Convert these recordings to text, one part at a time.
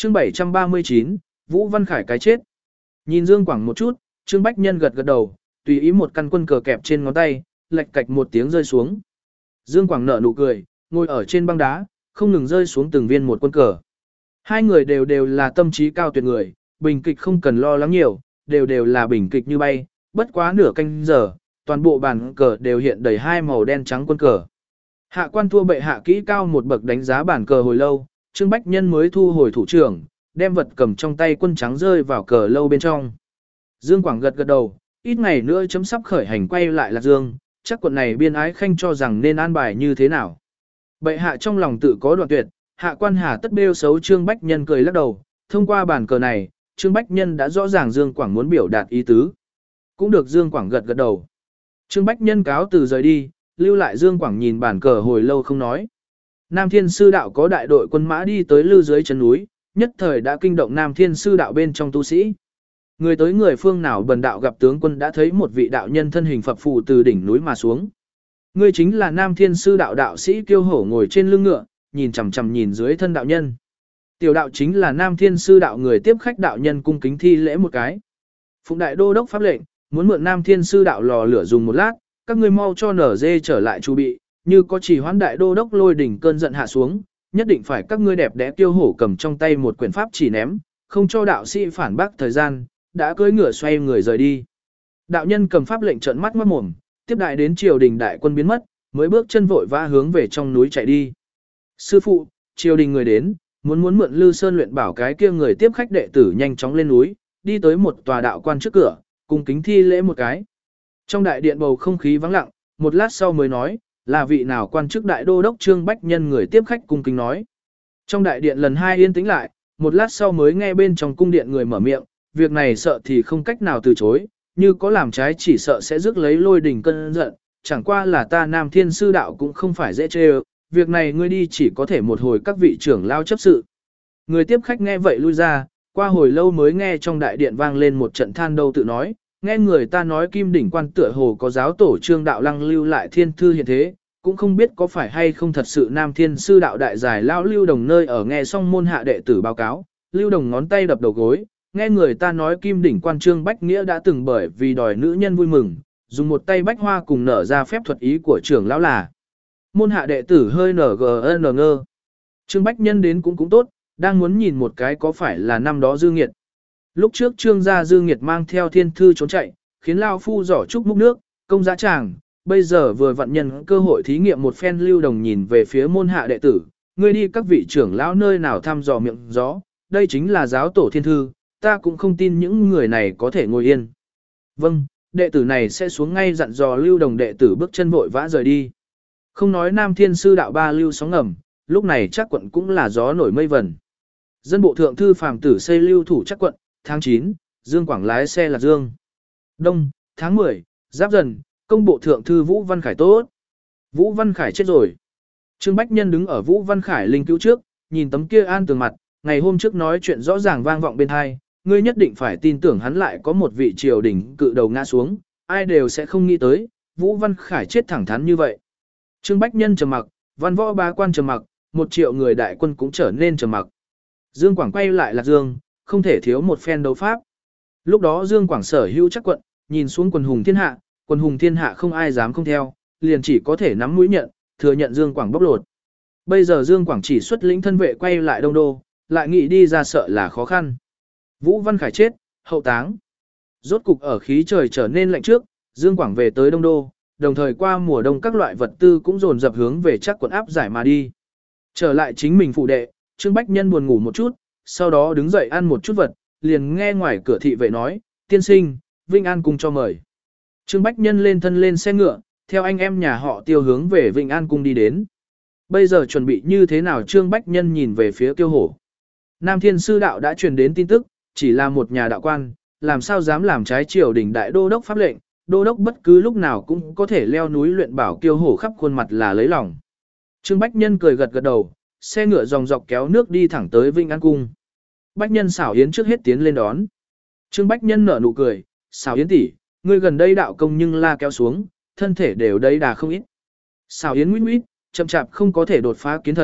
Chương 739, Vũ Văn Khải cái chết. Nhìn Dương Quảng một chút, Trương Bách Nhân gật gật đầu, tùy ý một căn quân cờ kẹp trên ngón tay, lạch cạch một tiếng rơi xuống. Dương Quảng nở nụ cười, ngồi ở trên băng đá, không ngừng rơi xuống từng viên một quân cờ. Hai người đều là tâm trí cao tuyệt người, bình kịch không cần lo lắng nhiều, đều là bình kịch như bay, bất quá nửa canh giờ, toàn bộ bàn cờ đều hiện đầy hai màu đen trắng quân cờ. Hạ quan thua bệ hạ kỹ cao một bậc đánh giá bàn cờ hồi lâu, Trương Bách Nhân mới thu hồi thủ trưởng, đem vật cầm trong tay quân trắng rơi vào cờ lâu bên trong. Dương Quảng gật gật đầu, ít ngày nữa chấm sắp khởi hành quay lại Lạc Dương, chắc quận này biên ái khanh cho rằng nên an bài như thế nào. Bệ hạ trong lòng tự có đoạn tuyệt, hạ quan hà tất bêu xấu. Trương Bách Nhân cười lắc đầu, thông qua bàn cờ này, Trương Bách Nhân đã rõ ràng Dương Quảng muốn biểu đạt ý tứ. Cũng được. Dương Quảng gật gật đầu. Trương Bách Nhân cáo từ rời đi, lưu lại Dương Quảng nhìn bàn cờ hồi lâu không nói. Nam Thiên Sư Đạo có đại đội quân mã đi tới lư dưới chân núi, nhất thời đã kinh động Nam Thiên Sư Đạo bên trong tu sĩ. Người tới người phương nào bần đạo gặp tướng quân đã thấy một vị đạo nhân thân hình phập phù từ đỉnh núi mà xuống. Người chính là Nam Thiên Sư Đạo đạo sĩ Kiêu Hổ ngồi trên lưng ngựa, nhìn chằm chằm nhìn dưới thân đạo nhân. Tiểu đạo chính là Nam Thiên Sư Đạo người tiếp khách, đạo nhân cung kính thi lễ một cái. Phụng đại đô đốc pháp lệnh, muốn mượn Nam Thiên Sư Đạo lò lửa dùng một lát, các ngươi mau cho nở dê trở lại chu bị, như có chỉ hoãn đại đô đốc lôi đỉnh cơn giận hạ xuống, nhất định phải các ngươi đẹp đẽ Kiêu Hổ cầm trong tay một quyển pháp chỉ ném, không cho đạo sĩ phản bác thời gian, đã cưỡi ngựa xoay người rời đi. Đạo nhân cầm pháp lệnh trợn mắt ngoác mồm, tiếp đại đến triều đình đại quân biến mất, mới bước chân vội vã hướng về trong núi chạy đi. Sư phụ, triều đình người đến, muốn mượn Lư Sơn luyện bảo cái kia người tiếp khách đệ tử nhanh chóng lên núi, đi tới một tòa đạo quan trước cửa, cùng kính thi lễ một cái. Trong đại điện bầu không khí vắng lặng, một lát sau mới nói, là vị nào quan chức đại đô đốc Trương Bách Nhân người tiếp khách cung kính nói. Trong đại điện lần hai yên tĩnh lại, một lát sau mới nghe bên trong cung điện người mở miệng, việc này sợ thì không cách nào từ chối, như có làm trái chỉ sợ sẽ rước lấy lôi đình cơn giận, chẳng qua là ta Nam Thiên Sư Đạo cũng không phải dễ chê, việc này ngươi đi chỉ có thể một hồi các vị trưởng lao chấp sự. Người tiếp khách nghe vậy lui ra, qua hồi lâu mới nghe trong đại điện vang lên một trận than đâu tự nói, nghe người ta nói Kim Đỉnh Quan tựa hồ có giáo tổ Trương Đạo Lăng lưu lại thiên thư hiện thế, cũng không biết có phải hay không thật sự Nam Thiên Sư Đạo đại giải lao Lưu Đồng nơi ở. Nghe xong môn hạ đệ tử báo cáo, Lưu Đồng ngón tay đập đầu gối, nghe người ta nói Kim Đỉnh Quan Trương Bách Nghĩa đã từng bởi vì đòi nữ nhân vui mừng, dùng một tay bách hoa cùng nở ra phép thuật ý của trưởng lão là. Môn hạ đệ tử hơi ngờ. Trương Bách Nhân đến cũng tốt, đang muốn nhìn một cái có phải là năm đó Dư Nghiệt. Lúc trước Trương gia Dư Nghiệt mang theo thiên thư trốn chạy, khiến lao phu giỏ trúc múc nước, công giá tràng, bây giờ vừa vận nhân cơ hội thí nghiệm một phen. Lưu Đồng nhìn về phía môn hạ đệ tử, ngươi đi các vị trưởng lão nơi nào thăm dò miệng gió, đây chính là giáo tổ thiên thư, ta cũng không tin những người này có thể ngồi yên. Vâng, đệ tử này sẽ xuống ngay, dặn dò Lưu Đồng. Đệ tử bước chân vội vã rời đi. Không nói Nam Thiên Sư Đạo ba lưu sóng ngầm, lúc này chắc quận cũng là gió nổi mây vần. Dân bộ thượng thư phàm tử xây lưu thủ chắc quận, tháng 9, Dương Quảng lái xe Lạc Dương. Đông, tháng 10, Giáp Dần, công bộ thượng thư Vũ Văn Khải tốt. Vũ Văn Khải chết rồi. Trương Bách Nhân đứng ở Vũ Văn Khải linh cứu trước, nhìn tấm kia an tường mặt, ngày hôm trước nói chuyện rõ ràng vang vọng bên tai, ngươi nhất định phải tin tưởng hắn lại có một vị triều đình cự đầu ngã xuống, ai đều sẽ không nghĩ tới, Vũ Văn Khải chết thẳng thắn như vậy. Trương Bách Nhân trầm mặc, văn võ bá quan trầm mặc, 1 triệu người đại quân cũng trở nên trầm mặc. Dương Quảng quay lại Lạc Dương, không thể thiếu một phen đấu pháp. Lúc đó Dương Quảng sở hữu chắc quận, nhìn xuống quần hùng thiên hạ không ai dám không theo, liền chỉ có thể nắm mũi nhận, thừa nhận Dương Quảng bóc lột. Bây giờ Dương Quảng chỉ xuất lĩnh thân vệ quay lại Đông Đô, lại nghĩ đi ra sợ là khó khăn. Vũ Văn Khải chết, hậu táng. Rốt cục ở khí trời trở nên lạnh trước, Dương Quảng về tới Đông Đô, đồng thời qua mùa đông các loại vật tư cũng dồn dập hướng về chắc quận áp giải mà đi. Trở lại chính mình phụ đệ, Trương Bách Nhân buồn ngủ một chút, sau đó đứng dậy ăn một chút vật, liền nghe ngoài cửa thị vệ nói, tiên sinh, Vinh An cung cho mời. Trương Bách Nhân lên thân lên xe ngựa, theo anh em nhà họ Tiêu hướng về Vinh An cung đi đến. Bây giờ chuẩn bị như thế nào? Trương Bách Nhân nhìn về phía Kiêu Hổ. Nam Thiên Sư Đạo đã truyền đến tin tức, chỉ là một nhà đạo quan, làm sao dám làm trái triều đình đại đô đốc pháp lệnh, đô đốc bất cứ lúc nào cũng có thể leo núi luyện bảo. Kiêu Hổ khắp khuôn mặt là lấy lòng. Trương Bách Nhân cười gật gật đầu, xe ngựa dòng dọc kéo nước đi thẳng tới Vinh An cung. Bách Nhân xảo Yến trước hết tiến lên đón. Trương Bách Nhân nở nụ cười, xảo Yến tỷ, ngươi gần đây đạo công nhưng la kéo xuống, thân thể đều đầy đà không ít. Xảo Yến nguyết nguyết, chậm chạp không có thể đột phá kiến thần,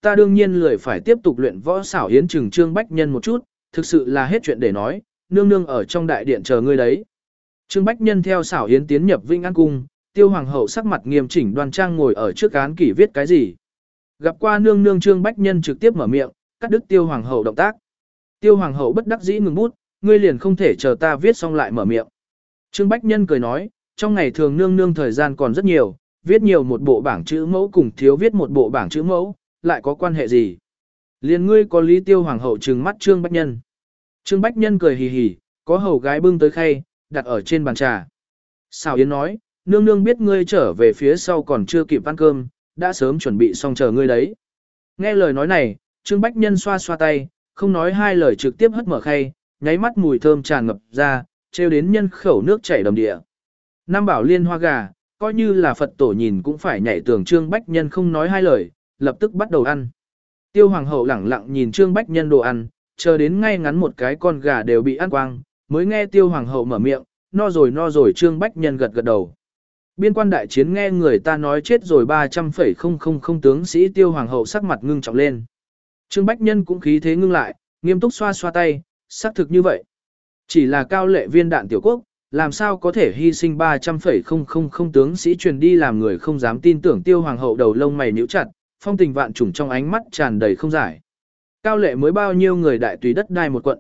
ta đương nhiên lười phải tiếp tục luyện võ. Xảo Yến chừng Trương Bách Nhân một chút, thực sự là hết chuyện để nói, nương nương ở trong đại điện chờ ngươi đấy. Trương Bách Nhân theo Xảo Yến tiến nhập Vĩnh An cung, Tiêu hoàng hậu sắc mặt nghiêm chỉnh đoan trang ngồi ở trước án kỷ viết cái gì. Gặp qua nương nương, Trương Bách Nhân trực tiếp mở miệng, cắt đứt Tiêu hoàng hậu động tác. Tiêu hoàng hậu bất đắc dĩ ngừng bút, ngươi liền không thể chờ ta viết xong lại mở miệng. Trương Bách Nhân cười nói, trong ngày thường nương nương thời gian còn rất nhiều, viết nhiều một bộ bảng chữ mẫu cùng thiếu viết một bộ bảng chữ mẫu, lại có quan hệ gì? Liền ngươi có lý. Tiêu hoàng hậu trừng mắt Trương Bách Nhân. Trương Bách Nhân cười hì hì, có hầu gái bưng tới khay, đặt ở trên bàn trà. Xảo Yến nói, nương nương biết ngươi trở về phía sau còn chưa kịp ăn cơm, đã sớm chuẩn bị xong chờ ngươi đấy. Nghe lời nói này, Trương Bách Nhân xoa xoa tay, không nói hai lời trực tiếp hất mở khay, nháy mắt mùi thơm tràn ngập ra, trêu đến nhân khẩu nước chảy đầm địa. Nam bảo liên hoa gà, coi như là Phật tổ nhìn cũng phải nhảy tường. Trương Bách Nhân không nói hai lời, lập tức bắt đầu ăn. Tiêu hoàng hậu lẳng lặng nhìn Trương Bách Nhân đồ ăn, chờ đến ngay ngắn một cái con gà đều bị ăn quang, mới nghe Tiêu hoàng hậu mở miệng, no rồi. Trương Bách Nhân gật gật đầu. Biên quan đại chiến nghe người ta nói chết rồi 300,000 tướng sĩ. Tiêu hoàng hậu sắc mặt ngưng trọng lên. Trương Bách Nhân cũng khí thế ngưng lại, nghiêm túc xoa xoa tay, xác thực như vậy. Chỉ là Cao Lệ viên đạn tiểu quốc, làm sao có thể hy sinh 300,000 tướng sĩ truyền đi, làm người không dám tin tưởng. Tiêu hoàng hậu đầu lông mày nhíu chặt, phong tình vạn trùng trong ánh mắt tràn đầy không giải. Cao Lệ mới bao nhiêu người đại tùy đất đai một quận,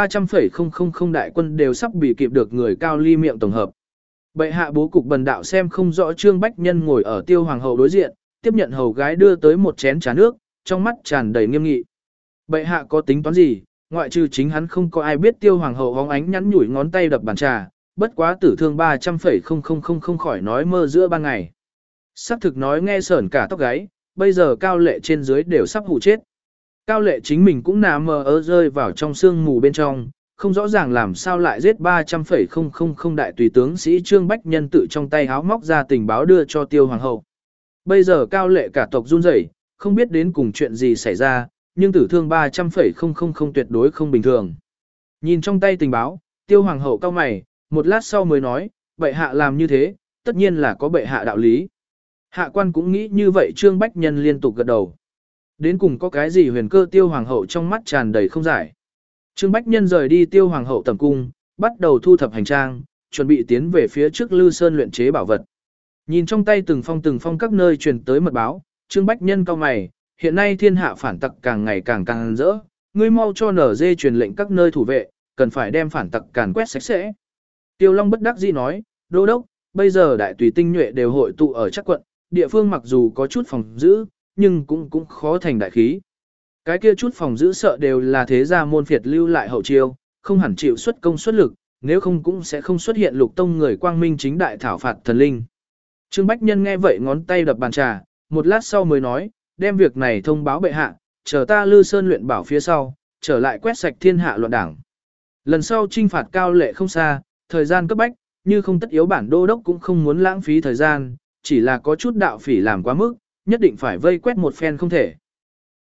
300,000 đại quân đều sắp bị kịp được người Cao Ly miệng tổng hợp. Bệ hạ bố cục bần đạo xem không rõ. Trương Bách Nhân ngồi ở Tiêu hoàng hậu đối diện, tiếp nhận hầu gái đưa tới một chén trà nước, trong mắt tràn đầy nghiêm nghị. Bệ hạ có tính toán gì, ngoại trừ chính hắn không có ai biết. Tiêu hoàng hậu hóng ánh nhắn nhủi ngón tay đập bàn trà, bất quá tử thương 300,000 không khỏi nói mơ giữa ban ngày. Sắc thực nói nghe sởn cả tóc gáy, bây giờ Cao Lệ trên dưới đều sắp hụ chết. Cao Lệ chính mình cũng nằm mơ rơi vào trong sương mù bên trong, không rõ ràng làm sao lại giết 300,000 đại tùy tướng sĩ. Trương Bách Nhân tự trong tay háo móc ra tình báo đưa cho Tiêu hoàng hậu. Bây giờ Cao Lệ cả tộc run rẩy, không biết đến cùng chuyện gì xảy ra, nhưng tử thương 300,000 tuyệt đối không bình thường. Nhìn trong tay tình báo, Tiêu hoàng hậu cau mày, một lát sau mới nói, bệ hạ làm như thế, tất nhiên là có bệ hạ đạo lý. Hạ quan cũng nghĩ như vậy. Trương Bách Nhân liên tục gật đầu. Đến cùng có cái gì huyền cơ? Tiêu hoàng hậu trong mắt tràn đầy không giải. Trương Bách Nhân rời đi Tiêu hoàng hậu tầm cung, bắt đầu thu thập hành trang, chuẩn bị tiến về phía trước Lư Sơn luyện chế bảo vật. Nhìn trong tay từng phong các nơi truyền tới mật báo, Trương Bách Nhân cau mày, hiện nay thiên hạ phản tặc càng ngày càng rỡ, ngươi mau cho NG truyền lệnh các nơi thủ vệ, cần phải đem phản tặc càn quét sạch sẽ. Tiêu Long bất đắc dĩ nói, đô đốc, bây giờ đại tùy tinh nhuệ đều hội tụ ở chắc quận, địa phương mặc dù có chút phòng giữ, nhưng cũng khó thành đại khí. Cái kia chút phòng giữ sợ đều là thế gia môn phiệt lưu lại hậu chiêu, không hẳn chịu xuất công xuất lực, nếu không cũng sẽ không xuất hiện Lục Tông người quang minh chính đại thảo phạt thần linh. Trương Bách Nhân nghe vậy ngón tay đập bàn trà, một lát sau mới nói, đem việc này thông báo bệ hạ, chờ ta Lư Sơn luyện bảo phía sau, trở lại quét sạch thiên hạ loạn đảng. Lần sau trinh phạt Cao Lệ không xa, thời gian cấp bách, như không tất yếu bản đô đốc cũng không muốn lãng phí thời gian, chỉ là có chút đạo phỉ làm quá mức, nhất định phải vây quét một phen không thể.